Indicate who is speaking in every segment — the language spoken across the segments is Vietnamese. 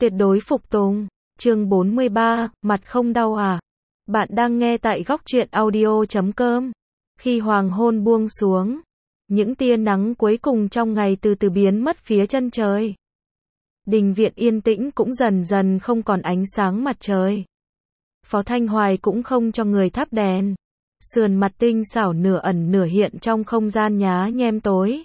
Speaker 1: Tuyệt đối phục tùng. Chương 43, mặt không đau à? Bạn đang nghe tại góc truyện audio.com. Khi hoàng hôn buông xuống, những tia nắng cuối cùng trong ngày từ từ biến mất phía chân trời. Đình viện yên tĩnh cũng dần dần không còn ánh sáng mặt trời. Phó Thanh Hoài cũng không cho người thắp đèn. Sườn mặt tinh xảo nửa ẩn nửa hiện trong không gian nhá nhem tối.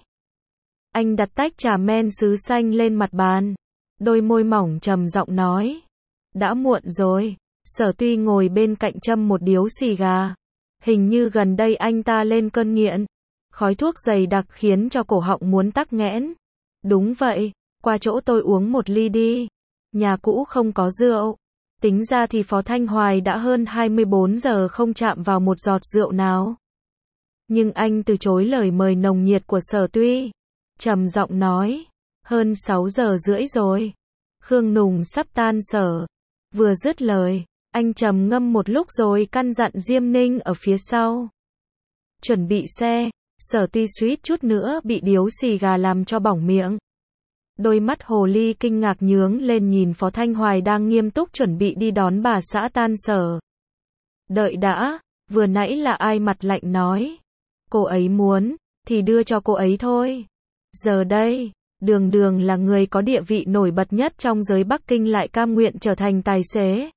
Speaker 1: Anh đặt tách trà men sứ xanh lên mặt bàn. Đôi môi mỏng trầm giọng nói. Đã muộn rồi. Sở Tuy ngồi bên cạnh châm một điếu xì gà. Hình như gần đây anh ta lên cơn nghiện. Khói thuốc dày đặc khiến cho cổ họng muốn tắc nghẽn. Đúng vậy, qua chỗ tôi uống một ly đi. Nhà cũ không có rượu. Tính ra thì Phó Thanh Hoài đã hơn 24 giờ không chạm vào một giọt rượu nào. Nhưng anh từ chối lời mời nồng nhiệt của Sở Tuy. Trầm giọng nói, hơn 6 giờ rưỡi rồi. Khương Nùng sắp tan sở. Vừa dứt lời, anh trầm ngâm một lúc rồi căn dặn Diêm Ninh ở phía sau. Chuẩn bị xe. Sở Tuy suýt chút nữa bị điếu xì gà làm cho bỏng miệng. Đôi mắt hồ ly kinh ngạc nhướng lên nhìn Phó Thanh Hoài đang nghiêm túc chuẩn bị đi đón bà xã tan sở. Đợi đã, vừa nãy là ai mặt lạnh nói. Cô ấy muốn, thì đưa cho cô ấy thôi. Giờ đây, Đường Đường là người có địa vị nổi bật nhất trong giới Bắc Kinh lại cam nguyện trở thành tài xế.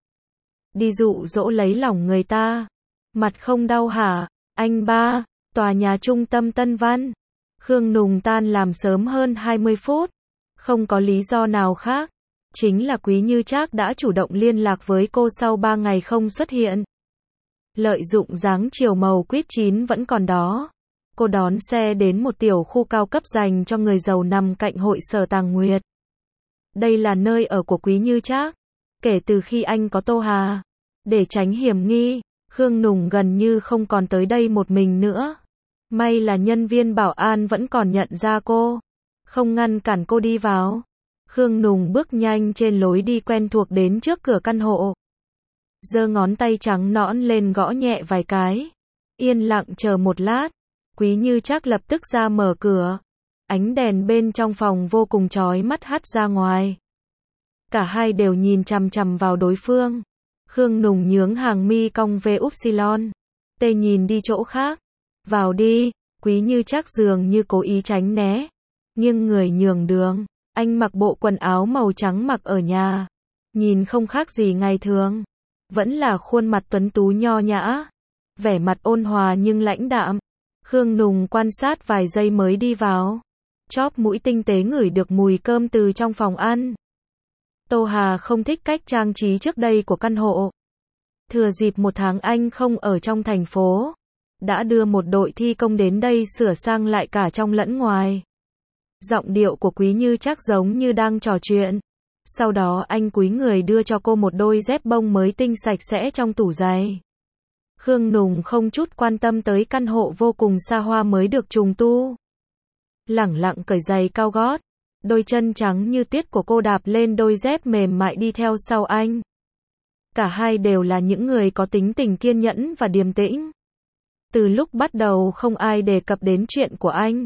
Speaker 1: Đi dụ dỗ lấy lòng người ta. Mặt không đau hả, anh ba, tòa nhà trung tâm Tân Văn. Khương Nùng tan làm sớm hơn 20 phút. Không có lý do nào khác. Chính là Quý Như Trác đã chủ động liên lạc với cô sau 3 ngày không xuất hiện. Lợi dụng dáng chiều màu quýt chín vẫn còn đó. Cô đón xe đến một tiểu khu cao cấp dành cho người giàu nằm cạnh hội sở Tàng Nguyệt. Đây là nơi ở của Quý Như Trác. Kể từ khi anh có Tô Hà. Để tránh hiểm nghi, Khương Nùng gần như không còn tới đây một mình nữa. May là nhân viên bảo an vẫn còn nhận ra cô. Không ngăn cản cô đi vào. Khương Nùng bước nhanh trên lối đi quen thuộc đến trước cửa căn hộ. Giơ ngón tay trắng nõn lên gõ nhẹ vài cái. Yên lặng chờ một lát. Quý Như Trác lập tức ra mở cửa. Ánh đèn bên trong phòng vô cùng chói mắt hắt ra ngoài. Cả hai đều nhìn chằm chằm vào đối phương. Khương Nùng nhướng hàng mi cong về upsilon. Tê nhìn đi chỗ khác. Vào đi. Quý Như Trác dường như cố ý tránh né. Nhưng người nhường đường. Anh mặc bộ quần áo màu trắng mặc ở nhà. Nhìn không khác gì ngày thường. Vẫn là khuôn mặt tuấn tú nho nhã. Vẻ mặt ôn hòa nhưng lãnh đạm. Khương Nùng quan sát vài giây mới đi vào. Chóp mũi tinh tế ngửi được mùi cơm từ trong phòng ăn. Tô Hà không thích cách trang trí trước đây của căn hộ. Thừa dịp một tháng anh không ở trong thành phố. Đã đưa một đội thi công đến đây sửa sang lại cả trong lẫn ngoài. Giọng điệu của Quý Như Trác giống như đang trò chuyện. Sau đó anh cúi người đưa cho cô một đôi dép bông mới tinh sạch sẽ trong tủ giày. Khương Nùng không chút quan tâm tới căn hộ vô cùng xa hoa mới được trùng tu. Lẳng lặng cởi giày cao gót. Đôi chân trắng như tuyết của cô đạp lên đôi dép mềm mại đi theo sau anh. Cả hai đều là những người có tính tình kiên nhẫn và điềm tĩnh. Từ lúc bắt đầu không ai đề cập đến chuyện của anh.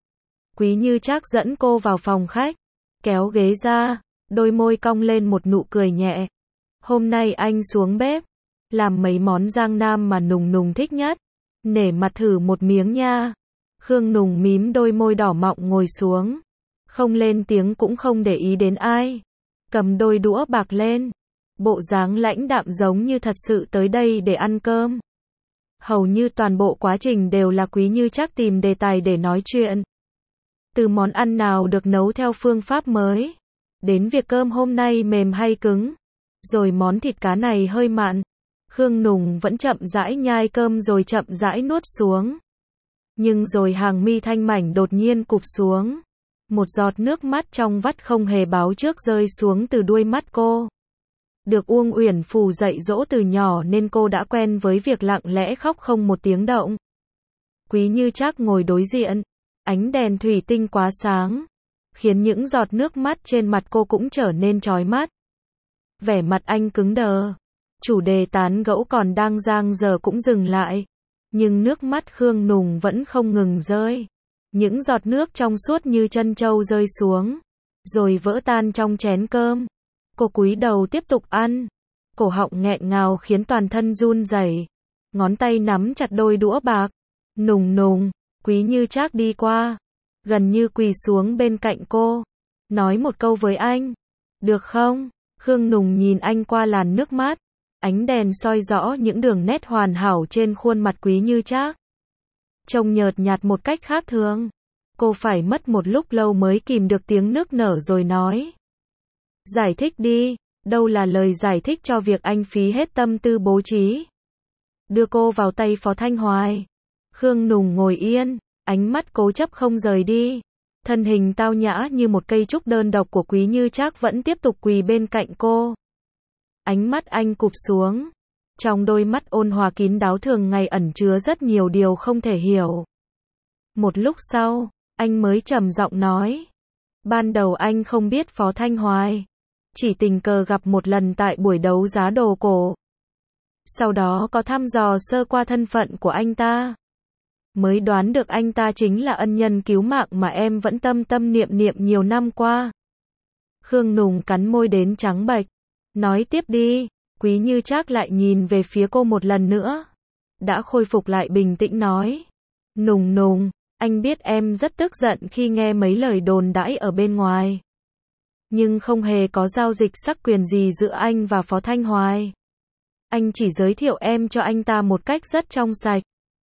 Speaker 1: Quý Như Trác dẫn cô vào phòng khách. Kéo ghế ra. Đôi môi cong lên một nụ cười nhẹ. Hôm nay anh xuống bếp. Làm mấy món Giang Nam mà Nùng Nùng thích nhất. Nể mặt thử một miếng nha. Khương Nùng mím đôi môi đỏ mọng ngồi xuống. Không lên tiếng cũng không để ý đến ai. Cầm đôi đũa bạc lên. Bộ dáng lãnh đạm giống như thật sự tới đây để ăn cơm. Hầu như toàn bộ quá trình đều là Quý Như Trác tìm đề tài để nói chuyện. Từ món ăn nào được nấu theo phương pháp mới. Đến việc cơm hôm nay mềm hay cứng. Rồi món thịt cá này hơi mặn. Khương Nùng vẫn chậm rãi nhai cơm rồi chậm rãi nuốt xuống. Nhưng rồi hàng mi thanh mảnh đột nhiên cụp xuống. Một giọt nước mắt trong vắt không hề báo trước rơi xuống từ đuôi mắt cô. Được Uông Uyển Phù dạy dỗ từ nhỏ nên cô đã quen với việc lặng lẽ khóc không một tiếng động. Quý Như Trác ngồi đối diện. Ánh đèn thủy tinh quá sáng. Khiến những giọt nước mắt trên mặt cô cũng trở nên chói mắt. Vẻ mặt anh cứng đờ. Chủ đề tán gẫu còn đang dang dở cũng dừng lại. Nhưng nước mắt Khương Nùng vẫn không ngừng rơi. Những giọt nước trong suốt như trân châu rơi xuống. Rồi vỡ tan trong chén cơm. Cô cúi đầu tiếp tục ăn. Cổ họng nghẹn ngào khiến toàn thân run rẩy. Ngón tay nắm chặt đôi đũa bạc. Nùng nùng, Quý Như Trác đi qua. Gần như quỳ xuống bên cạnh cô. Nói một câu với anh. Được không? Khương Nùng nhìn anh qua làn nước mắt. Ánh đèn soi rõ những đường nét hoàn hảo trên khuôn mặt Quý Như Trác. Trông nhợt nhạt một cách khác thường. Cô phải mất một lúc lâu mới kìm được tiếng nức nở rồi nói. Giải thích đi, đâu là lời giải thích cho việc anh phí hết tâm tư bố trí. Đưa cô vào tay Phó Thanh Hoài. Khương Nùng ngồi yên, ánh mắt cố chấp không rời đi. Thân hình tao nhã như một cây trúc đơn độc của Quý Như Trác vẫn tiếp tục quỳ bên cạnh cô. Ánh mắt anh cụp xuống. Trong đôi mắt ôn hòa kín đáo thường ngày ẩn chứa rất nhiều điều không thể hiểu. Một lúc sau, anh mới trầm giọng nói. Ban đầu anh không biết Phó Thanh Hoài. Chỉ tình cờ gặp một lần tại buổi đấu giá đồ cổ. Sau đó có thăm dò sơ qua thân phận của anh ta. Mới đoán được anh ta chính là ân nhân cứu mạng mà em vẫn tâm tâm niệm niệm nhiều năm qua. Khương Nùng cắn môi đến trắng bệch. Nói tiếp đi. Quý Như Trác lại nhìn về phía cô một lần nữa. Đã khôi phục lại bình tĩnh nói. Nùng Nùng, anh biết em rất tức giận khi nghe mấy lời đồn đãi ở bên ngoài. Nhưng không hề có giao dịch sắc quyền gì giữa anh và Phó Thanh Hoài. Anh chỉ giới thiệu em cho anh ta một cách rất trong sạch.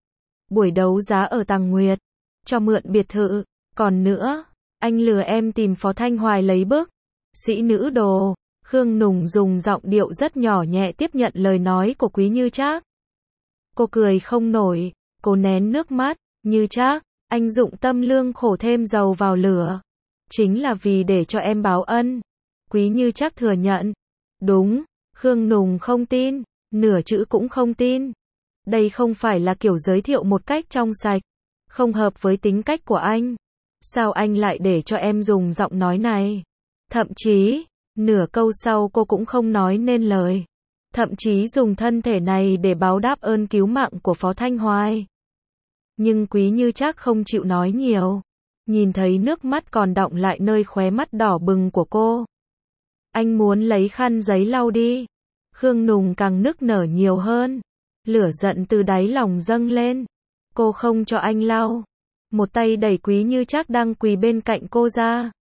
Speaker 1: Buổi đấu giá ở Tàng Nguyệt, cho mượn biệt thự. Còn nữa, anh lừa em tìm Phó Thanh Hoài lấy bức sĩ nữ đồ. Khương Nùng dùng giọng điệu rất nhỏ nhẹ tiếp nhận lời nói của Quý Như Trác. Cô cười không nổi, cô nén nước mắt. Như Trác, anh dụng tâm lương khổ thêm dầu vào lửa. Chính là vì để cho em báo ân. Quý Như Trác thừa nhận. Đúng, Khương Nùng không tin, nửa chữ cũng không tin. Đây không phải là kiểu giới thiệu một cách trong sạch, không hợp với tính cách của anh. Sao anh lại để cho em dùng giọng nói này? Thậm chí, nửa câu sau cô cũng không nói nên lời. Thậm chí dùng thân thể này để báo đáp ơn cứu mạng của Phó Thanh Hoài. Nhưng Quý Như Trác không chịu nói nhiều. Nhìn thấy nước mắt còn đọng lại nơi khóe mắt đỏ bừng của cô. Anh muốn lấy khăn giấy lau đi. Khương Nùng càng nức nở nhiều hơn. Lửa giận từ đáy lòng dâng lên. Cô không cho anh lau. Một tay đẩy Quý Như Trác đang quỳ bên cạnh cô ra.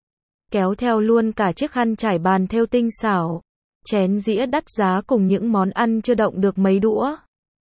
Speaker 1: Kéo theo luôn cả chiếc khăn trải bàn thêu tinh xảo. Chén dĩa đắt giá cùng những món ăn chưa động được mấy đũa.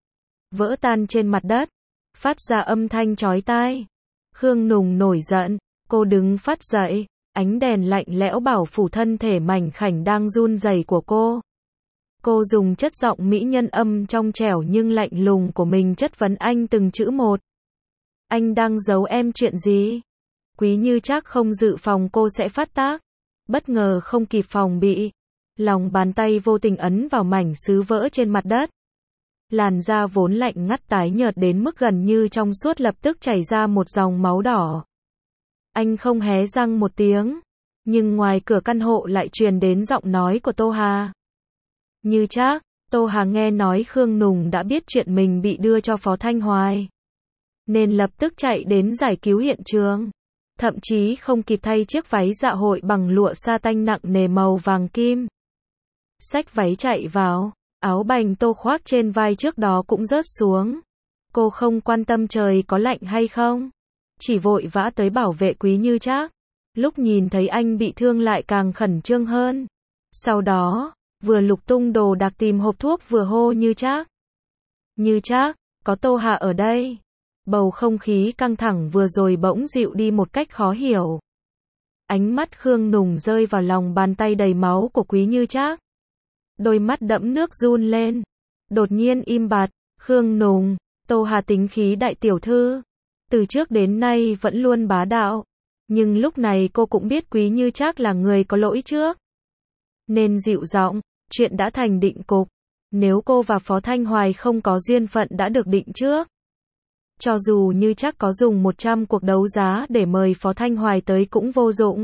Speaker 1: Vỡ tan trên mặt đất. Phát ra âm thanh chói tai. Khương Nùng nổi giận. Cô đứng phát dậy. Ánh đèn lạnh lẽo bảo phủ thân thể mảnh khảnh đang run rẩy của cô. Cô dùng chất giọng mỹ nhân âm trong trẻo nhưng lạnh lùng của mình chất vấn anh từng chữ một. Anh đang giấu em chuyện gì? Quý Như Trác không dự phòng cô sẽ phát tác. Bất ngờ không kịp phòng bị. Lòng bàn tay vô tình ấn vào mảnh sứ vỡ trên mặt đất. Làn da vốn lạnh ngắt tái nhợt đến mức gần như trong suốt lập tức chảy ra một dòng máu đỏ. Anh không hé răng một tiếng. Nhưng ngoài cửa căn hộ lại truyền đến giọng nói của Tô Hà. Như Trác, Tô Hà nghe nói Khương Nùng đã biết chuyện mình bị đưa cho Phó Thanh Hoài. Nên lập tức chạy đến giải cứu hiện trường. Thậm chí không kịp thay chiếc váy dạ hội bằng lụa sa tanh nặng nề màu vàng kim. Xách váy chạy vào, áo bành tô khoác trên vai trước đó cũng rớt xuống. Cô không quan tâm trời có lạnh hay không. Chỉ vội vã tới bảo vệ Quý Như Trác. Lúc nhìn thấy anh bị thương lại càng khẩn trương hơn. Sau đó, vừa lục tung đồ đạc tìm hộp thuốc vừa hô Như Trác. Như Trác, có Tô Hà ở đây. Bầu không khí căng thẳng vừa rồi bỗng dịu đi một cách khó hiểu. Ánh mắt Khương Nùng rơi vào lòng bàn tay đầy máu của Quý Như Trác. Đôi mắt đẫm nước run lên. Đột nhiên im bặt. Khương Nùng, Tô Hà tính khí đại tiểu thư. Từ trước đến nay vẫn luôn bá đạo. Nhưng lúc này cô cũng biết Quý Như Trác là người có lỗi trước. Nên dịu giọng, chuyện đã thành định cục. Nếu cô và Phó Thanh Hoài không có duyên phận đã được định trước. Cho dù Như Trác có dùng 100 cuộc đấu giá để mời Phó Thanh Hoài tới cũng vô dụng.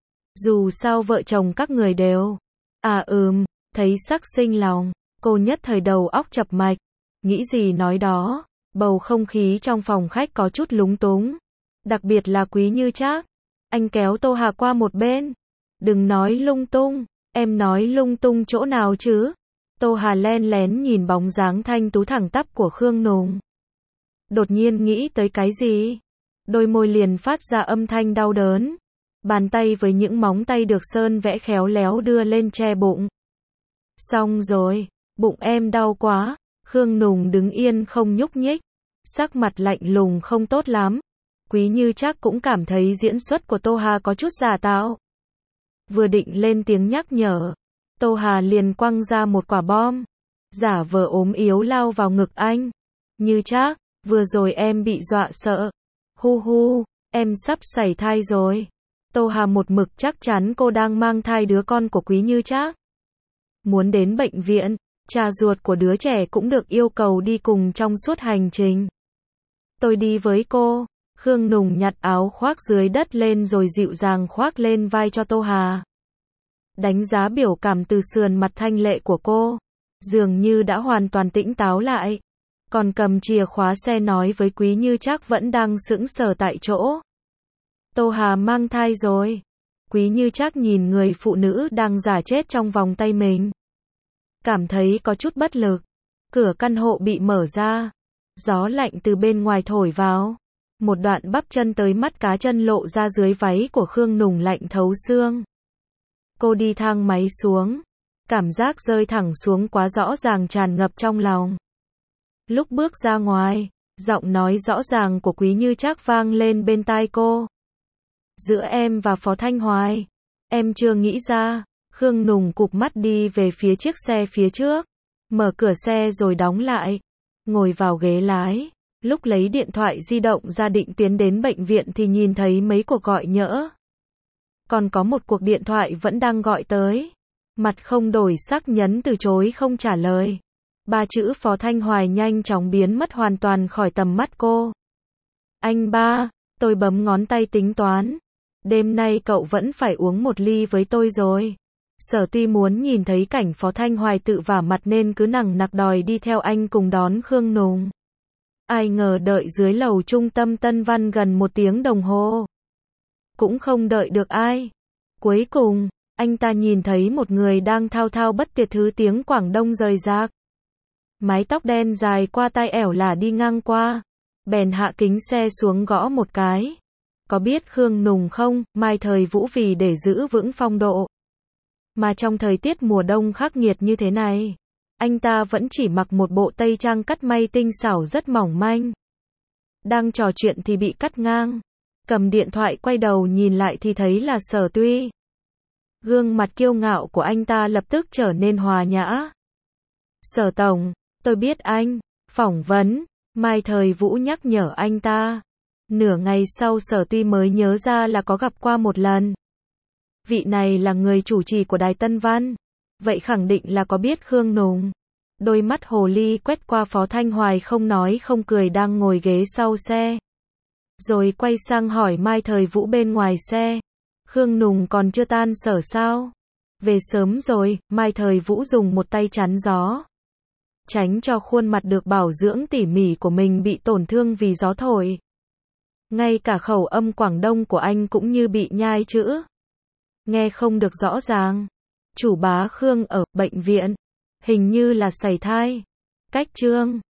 Speaker 1: Dù sao vợ chồng các người đều. Thấy sắc sinh lòng. Cô nhất thời đầu óc chập mạch. Nghĩ gì nói đó. Bầu không khí trong phòng khách có chút lúng túng. Đặc biệt là Quý Như Trác. Anh kéo Tô Hà qua một bên. Đừng nói lung tung. Em nói lung tung chỗ nào chứ? Tô Hà len lén nhìn bóng dáng thanh tú thẳng tắp của Khương Nùng. Đột nhiên nghĩ tới cái gì? Đôi môi liền phát ra âm thanh đau đớn. Bàn tay với những móng tay được sơn vẽ khéo léo đưa lên che bụng. Xong rồi, bụng em đau quá. Khương Nùng đứng yên không nhúc nhích. Sắc mặt lạnh lùng không tốt lắm. Quý Như Trác cũng cảm thấy diễn xuất của Tô Hà có chút giả tạo. Vừa định lên tiếng nhắc nhở, Tô Hà liền quăng ra một quả bom. Giả vờ ốm yếu lao vào ngực anh. Như Trác, vừa rồi em bị dọa sợ. Hu hu, em sắp sảy thai rồi. Tô Hà một mực chắc chắn cô đang mang thai đứa con của Quý Như Trác. Muốn đến bệnh viện, cha ruột của đứa trẻ cũng được yêu cầu đi cùng trong suốt hành trình. Tôi đi với cô. Khương Nùng nhặt áo khoác dưới đất lên rồi dịu dàng khoác lên vai cho Tô Hà. Đánh giá biểu cảm từ sườn mặt thanh lệ của cô, dường như đã hoàn toàn tỉnh táo lại. Còn cầm chìa khóa xe nói với Quý Như Trác vẫn đang sững sờ tại chỗ. Tô Hà mang thai rồi. Quý Như Trác nhìn người phụ nữ đang giả chết trong vòng tay mình. Cảm thấy có chút bất lực. Cửa căn hộ bị mở ra. Gió lạnh từ bên ngoài thổi vào. Một đoạn bắp chân tới mắt cá chân lộ ra dưới váy của Khương Nùng lạnh thấu xương. Cô đi thang máy xuống. Cảm giác rơi thẳng xuống quá rõ ràng tràn ngập trong lòng. Lúc bước ra ngoài, giọng nói rõ ràng của Quý Như Trác vang lên bên tai cô. Giữa em và Phó Thanh Hoài, em chưa nghĩ ra. Khương Nùng cụp mắt đi về phía chiếc xe phía trước. Mở cửa xe rồi đóng lại. Ngồi vào ghế lái. Lúc lấy điện thoại di động ra định tiến đến bệnh viện thì nhìn thấy mấy cuộc gọi nhỡ. Còn có một cuộc điện thoại vẫn đang gọi tới. Mặt không đổi sắc nhấn từ chối không trả lời. 3 chữ Phó Thanh Hoài nhanh chóng biến mất hoàn toàn khỏi tầm mắt cô. Anh ba, tôi bấm ngón tay tính toán. Đêm nay cậu vẫn phải uống một ly với tôi rồi. Sở Tuy muốn nhìn thấy cảnh Phó Thanh Hoài tự vả mặt nên cứ nằng nặc đòi đi theo anh cùng đón Khương Nùng. Ai ngờ đợi dưới lầu trung tâm Tân Văn gần 1 tiếng đồng hồ. Cũng không đợi được ai. Cuối cùng, anh ta nhìn thấy một người đang thao thao bất tuyệt thứ tiếng Quảng Đông rời rạc. Mái tóc đen dài qua tai ẻo lả đi ngang qua. Bèn hạ kính xe xuống gõ một cái. Có biết Khương Nùng không? Mai Thời Vũ vì để giữ vững phong độ. Mà trong thời tiết mùa đông khắc nghiệt như thế này, anh ta vẫn chỉ mặc một bộ tây trang cắt may tinh xảo rất mỏng manh. Đang trò chuyện thì bị cắt ngang. Cầm điện thoại quay đầu nhìn lại thì thấy là Sở Tuy. Gương mặt kiêu ngạo của anh ta lập tức trở nên hòa nhã. Sở Tổng, tôi biết anh. Phỏng vấn, Mai Thời Vũ nhắc nhở anh ta. Nửa ngày sau Sở Tuy mới nhớ ra là có gặp qua một lần. Vị này là người chủ trì của Đài Tân Văn. Vậy khẳng định là có biết Khương Nùng. Đôi mắt hồ ly quét qua Phó Thanh Hoài không nói không cười đang ngồi ghế sau xe. Rồi quay sang hỏi Mai Thời Vũ bên ngoài xe. Khương Nùng còn chưa tan sở sao? Về sớm rồi, Mai Thời Vũ dùng một tay chắn gió. Tránh cho khuôn mặt được bảo dưỡng tỉ mỉ của mình bị tổn thương vì gió thổi. Ngay cả khẩu âm Quảng Đông của anh cũng như bị nhai chữ. Nghe không được rõ ràng. Chủ bá Khương ở bệnh viện. Hình như là sảy thai. Cách Trương.